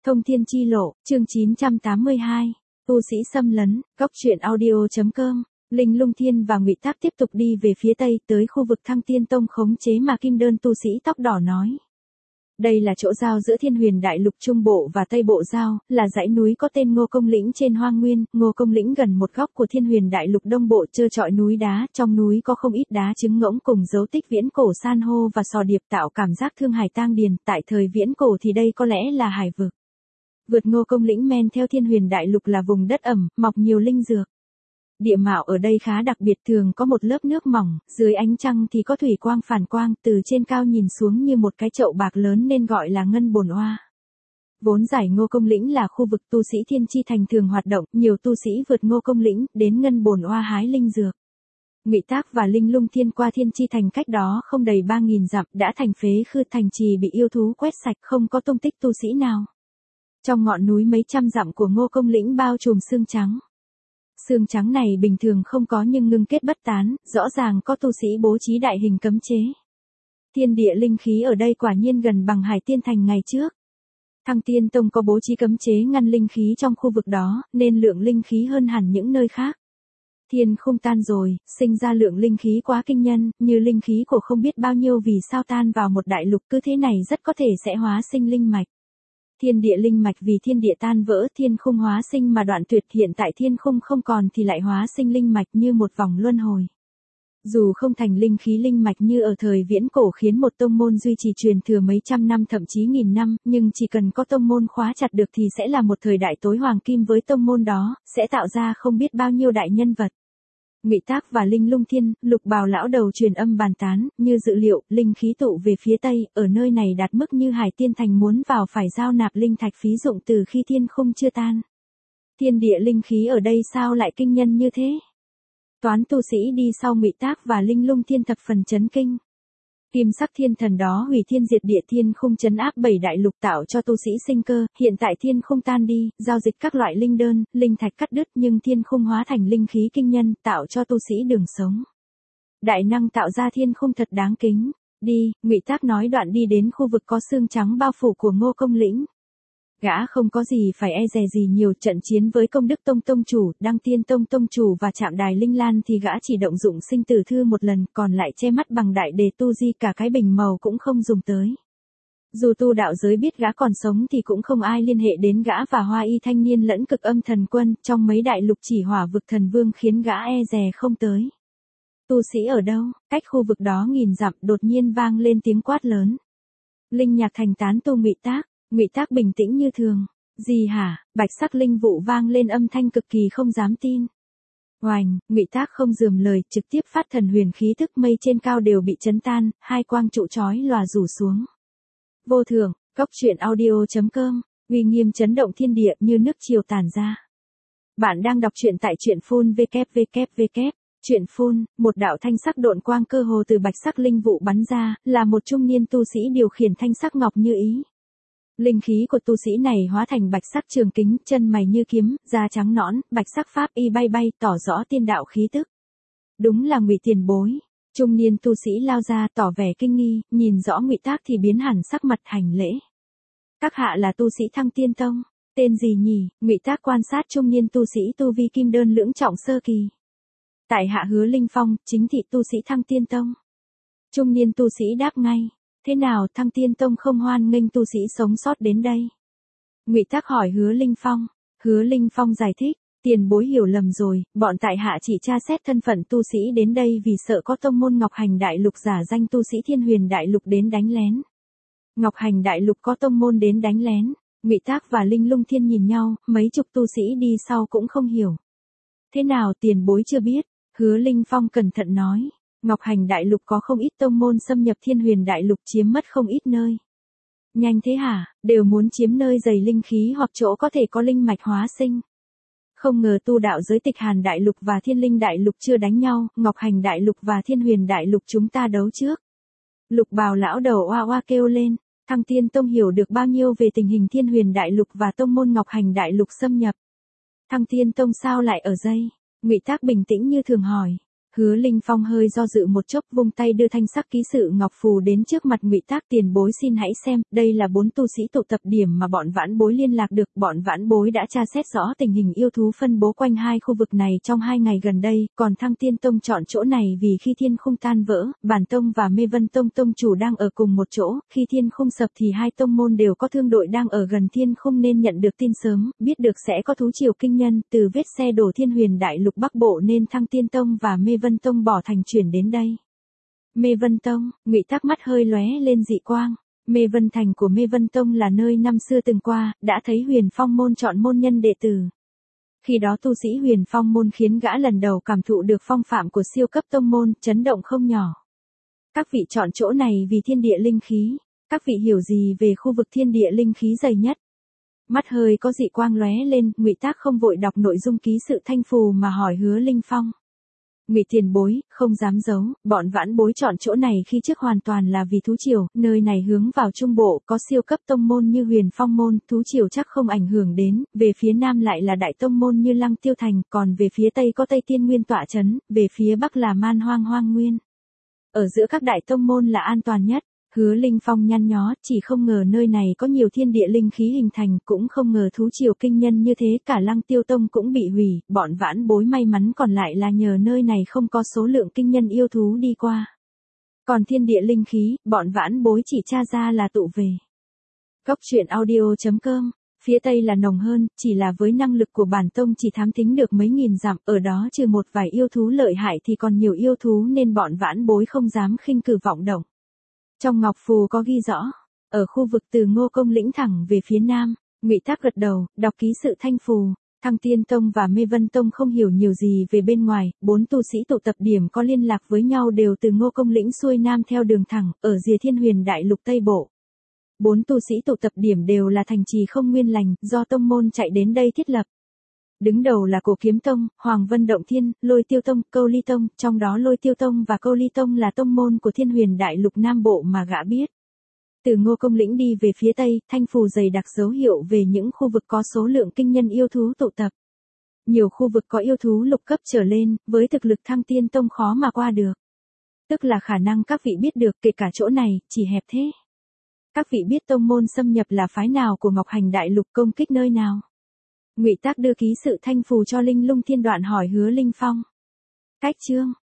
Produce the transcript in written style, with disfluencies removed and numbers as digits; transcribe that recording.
Thông thiên chi lộ, chương 982, tu sĩ xâm lấn, góc truyện audio.com, Linh Lung Thiên và Ngụy Tác tiếp tục đi về phía tây tới khu vực Thăng Tiên Tông khống chế mà Kim Đơn tu sĩ tóc đỏ nói. Đây là chỗ giao giữa Thiên Huyền Đại Lục Trung Bộ và Tây Bộ giao, là dãy núi có tên Ngô Công Lĩnh trên hoang nguyên, Ngô Công Lĩnh gần một góc của Thiên Huyền Đại Lục Đông Bộ trơ trọi núi đá, trong núi có không ít đá trứng ngỗng cùng dấu tích viễn cổ san hô và sò điệp tạo cảm giác thương hải tang điền, tại thời viễn cổ thì đây có lẽ là hải vực. Vượt Ngô Công Lĩnh men theo Thiên Huyền Đại Lục là vùng đất ẩm, mọc nhiều linh dược. Địa mạo ở đây khá đặc biệt, thường có một lớp nước mỏng, dưới ánh trăng thì có thủy quang phản quang, từ trên cao nhìn xuống như một cái chậu bạc lớn nên gọi là ngân bồn oa. Vốn giải Ngô Công Lĩnh là khu vực tu sĩ Thiên Chi Thành thường hoạt động, nhiều tu sĩ vượt Ngô Công Lĩnh đến ngân bồn oa hái linh dược. Ngụy Tác và Linh Lung Thiên qua Thiên Chi Thành cách đó không đầy 3.000 dặm đã thành phế khư, thành trì bị yêu thú quét sạch, không có tung tích tu sĩ nào. Trong ngọn núi mấy trăm dặm của Ngô Công Lĩnh bao trùm sương trắng. Sương trắng này bình thường không có nhưng ngưng kết bất tán, rõ ràng có tu sĩ bố trí đại hình cấm chế. Thiên địa linh khí ở đây quả nhiên gần bằng Hải Tiên Thành ngày trước. Thăng Tiên Tông có bố trí cấm chế ngăn linh khí trong khu vực đó, nên lượng linh khí hơn hẳn những nơi khác. Thiên không tan rồi, sinh ra lượng linh khí quá kinh nhân, như linh khí của không biết bao nhiêu vì sao tan vào một đại lục, cứ thế này rất có thể sẽ hóa sinh linh mạch. Thiên địa linh mạch vì thiên địa tan vỡ, thiên khung hóa sinh mà đoạn tuyệt, hiện tại thiên khung không còn thì lại hóa sinh linh mạch như một vòng luân hồi. Dù không thành linh khí linh mạch như ở thời viễn cổ khiến một tông môn duy trì truyền thừa mấy trăm năm thậm chí nghìn năm, nhưng chỉ cần có tông môn khóa chặt được thì sẽ là một thời đại tối hoàng kim với tông môn đó, sẽ tạo ra không biết bao nhiêu đại nhân vật. Ngụy Tác và Linh Lung Thiên, Lục Bào lão đầu truyền âm bàn tán, như dự liệu, linh khí tụ về phía tây, ở nơi này đạt mức như Hải Tiên Thành muốn vào phải giao nạp linh thạch phí dụng từ khi thiên khung chưa tan. Thiên địa linh khí ở đây sao lại kinh nhân như thế? Toán tu sĩ đi sau Ngụy Tác và Linh Lung Thiên thập phần chấn kinh. Kim sắc thiên thần đó hủy thiên diệt địa, thiên khung trấn áp 7 đại lục tạo cho tu sĩ sinh cơ, hiện tại thiên khung tan đi, giao dịch các loại linh đơn, linh thạch cắt đứt nhưng thiên khung hóa thành linh khí kinh nhân, tạo cho tu sĩ đường sống. Đại năng tạo ra thiên khung thật đáng kính. Đi, Ngụy Tác nói đoạn đi đến khu vực có xương trắng bao phủ của Ngô Công Lĩnh. Gã không có gì phải e dè gì nhiều, trận chiến với Công Đức Tông Tông Chủ, Đăng Tiên Tông Tông Chủ và Trạm Đài Linh Lan thì gã chỉ động dụng sinh tử thư một lần, còn lại che mắt bằng đại đề tu di, cả cái bình màu cũng không dùng tới. Dù tu đạo giới biết gã còn sống thì cũng không ai liên hệ đến gã và Hoa Y thanh niên lẫn Cực Âm thần quân, trong mấy đại lục chỉ Hỏa vực thần vương khiến gã e dè không tới. Tu sĩ ở đâu? Cách khu vực đó nghìn dặm đột nhiên vang lên tiếng quát lớn. Linh nhạc thành tán tu Ngụy Tác. Ngụy Tác bình tĩnh như thường. Gì hả? Bạch sắc linh vụ vang lên âm thanh cực kỳ không dám tin. Oành, Ngụy Tác không rườm lời, trực tiếp phát thần huyền khí thức, mây trên cao đều bị chấn tan, hai quang trụ chói lòa rủ xuống. Vô thượng, góc truyện audio.com, uy nghiêm chấn động thiên địa như nước triều tản ra. Bạn đang đọc truyện tại truyện phun www. Truyện phun, một đạo thanh sắc độn quang cơ hồ từ bạch sắc linh vụ bắn ra, là một trung niên tu sĩ điều khiển thanh sắc ngọc như ý. Linh khí của tu sĩ này hóa thành bạch sắc trường kính, chân mày như kiếm, da trắng nõn, bạch sắc pháp y bay bay, tỏ rõ tiên đạo khí tức. Đúng là Ngụy tiền bối. Trung niên tu sĩ lao ra tỏ vẻ kinh nghi, nhìn rõ Ngụy Tác thì biến hẳn sắc mặt hành lễ. Các hạ là tu sĩ Thăng Tiên Tông, tên gì nhỉ? Ngụy Tác quan sát trung niên tu sĩ tu vi kim đơn lưỡng trọng sơ kỳ. Tại hạ Hứa Linh Phong, chính thị tu sĩ Thăng Tiên Tông. Trung niên tu sĩ đáp ngay. Thế nào Thăng Tiên Tông không hoan nghênh tu sĩ sống sót đến đây? Ngụy Tác hỏi Hứa Linh Phong. Hứa Linh Phong giải thích, tiền bối hiểu lầm rồi, bọn tại hạ chỉ tra xét thân phận tu sĩ đến đây vì sợ có tông môn Ngọc Hành Đại Lục giả danh tu sĩ Thiên Huyền Đại Lục đến đánh lén. Ngọc Hành Đại Lục có tông môn đến đánh lén? Ngụy Tác và Linh Lung Thiên nhìn nhau, mấy chục tu sĩ đi sau cũng không hiểu. Thế nào tiền bối chưa biết? Hứa Linh Phong cẩn thận nói. Ngọc Hành Đại Lục có không ít tông môn xâm nhập Thiên Huyền Đại Lục, chiếm mất không ít nơi. Nhanh thế hả? Đều muốn chiếm nơi dày linh khí hoặc chỗ có thể có linh mạch hóa sinh. Không ngờ tu đạo giới Tịch Hàn Đại Lục và Thiên Linh Đại Lục chưa đánh nhau, Ngọc Hành Đại Lục và Thiên Huyền Đại Lục chúng ta đấu trước. Lục Bào lão đầu oa oa kêu lên. Thăng Tiên Tông hiểu được bao nhiêu về tình hình Thiên Huyền Đại Lục và tông môn Ngọc Hành Đại Lục xâm nhập? Thăng Tiên Tông sao lại ở đây? Ngụy Tác bình tĩnh như thường hỏi. Hứa Linh Phong hơi do dự một chốc, vung tay đưa thanh sắc ký sự ngọc phù đến trước mặt Ngụy Tác. Tiền bối xin hãy xem, đây là 4 tu sĩ tụ tập điểm mà bọn vãn bối liên lạc được. Bọn vãn bối đã tra xét rõ tình hình yêu thú phân bố quanh hai khu vực này trong 2 ngày gần đây, còn Thăng Tiên Tông chọn chỗ này vì khi thiên khung tan vỡ, Bản Tông và Mê Vân Tông tông chủ đang ở cùng một chỗ, khi thiên khung sập thì hai tông môn đều có thương đội đang ở gần thiên khung nên nhận được tin sớm, biết được sẽ có thú triều kinh nhân, từ vết xe đổ Thiên Huyền Đại Lục Bắc Bộ nên Thăng Tiên Tông và Mê Vân Tông bỏ thành chuyển đến đây. Mê Vân Tông, Ngụy Tác mắt hơi lóe lên dị quang. Mê Vân Thành của Mê Vân Tông là nơi năm xưa từng qua, đã thấy Huyền Phong môn chọn môn nhân đệ tử. Khi đó tu sĩ Huyền Phong môn khiến gã lần đầu cảm thụ được phong phạm của siêu cấp tông môn, chấn động không nhỏ. Các vị chọn chỗ này vì thiên địa linh khí. Các vị hiểu gì về khu vực thiên địa linh khí dày nhất? Mắt hơi có dị quang lóe lên, Ngụy Tác không vội đọc nội dung ký sự thanh phù mà hỏi Hứa Linh Phong. Ngụy tiền bối, không dám giấu, bọn vãn bối chọn chỗ này khi trước hoàn toàn là vì thú triều, nơi này hướng vào trung bộ, có siêu cấp tông môn như Huyền Phong môn, thú triều chắc không ảnh hưởng đến, về phía nam lại là đại tông môn như Lăng Tiêu Thành, còn về phía tây có Tây Tiên Nguyên tọa trấn, về phía bắc là Man Hoang Hoang Nguyên. Ở giữa các đại tông môn là an toàn nhất. Hứa Linh Phong nhăn nhó, chỉ không ngờ nơi này có nhiều thiên địa linh khí hình thành, cũng không ngờ thú triều kinh nhân như thế, cả Lăng Tiêu Tông cũng bị hủy, bọn vãn bối may mắn còn lại là nhờ nơi này không có số lượng kinh nhân yêu thú đi qua. Còn thiên địa linh khí, bọn vãn bối chỉ tra ra là tụ về. Góc truyện audio.com, phía tây là nồng hơn, chỉ là với năng lực của bản tông chỉ thám thính được mấy nghìn dặm, ở đó trừ một vài yêu thú lợi hại thì còn nhiều yêu thú nên bọn vãn bối không dám khinh cử vọng động. Trong ngọc phù có ghi rõ, ở khu vực từ Ngô Công lĩnh thẳng về phía nam. Ngụy Tác gật đầu, đọc ký sự thanh phù. Thăng Tiên Tông và Mê Vân Tông không hiểu nhiều gì về bên ngoài, 4 tu sĩ tụ tập điểm có liên lạc với nhau đều từ Ngô Công lĩnh xuôi nam theo đường thẳng, ở rìa Thiên Huyền Đại Lục Tây Bộ. 4 tu sĩ tụ tập điểm đều là thành trì không nguyên lành, do tông môn chạy đến đây thiết lập. Đứng đầu là Cổ Kiếm Tông, Hoàng Vân Động Thiên, Lôi Tiêu Tông, Câu Ly Tông, trong đó Lôi Tiêu Tông và Câu Ly Tông là tông môn của Thiên Huyền Đại Lục Nam Bộ mà gã biết. Từ Ngô Công lĩnh đi về phía tây, thanh phù dày đặc dấu hiệu về những khu vực có số lượng kinh nhân yêu thú tụ tập. Nhiều khu vực có yêu thú lục cấp trở lên, với thực lực Thăng Tiên Tông khó mà qua được. Tức là khả năng các vị biết được kể cả chỗ này, chỉ hẹp thế. Các vị biết tông môn xâm nhập là phái nào của Ngọc Hành Đại Lục, công kích nơi nào? Ngụy Tác đưa ký sự thanh phù cho Linh Lung Thiên Đoạn hỏi Hứa Linh Phong. Cách chương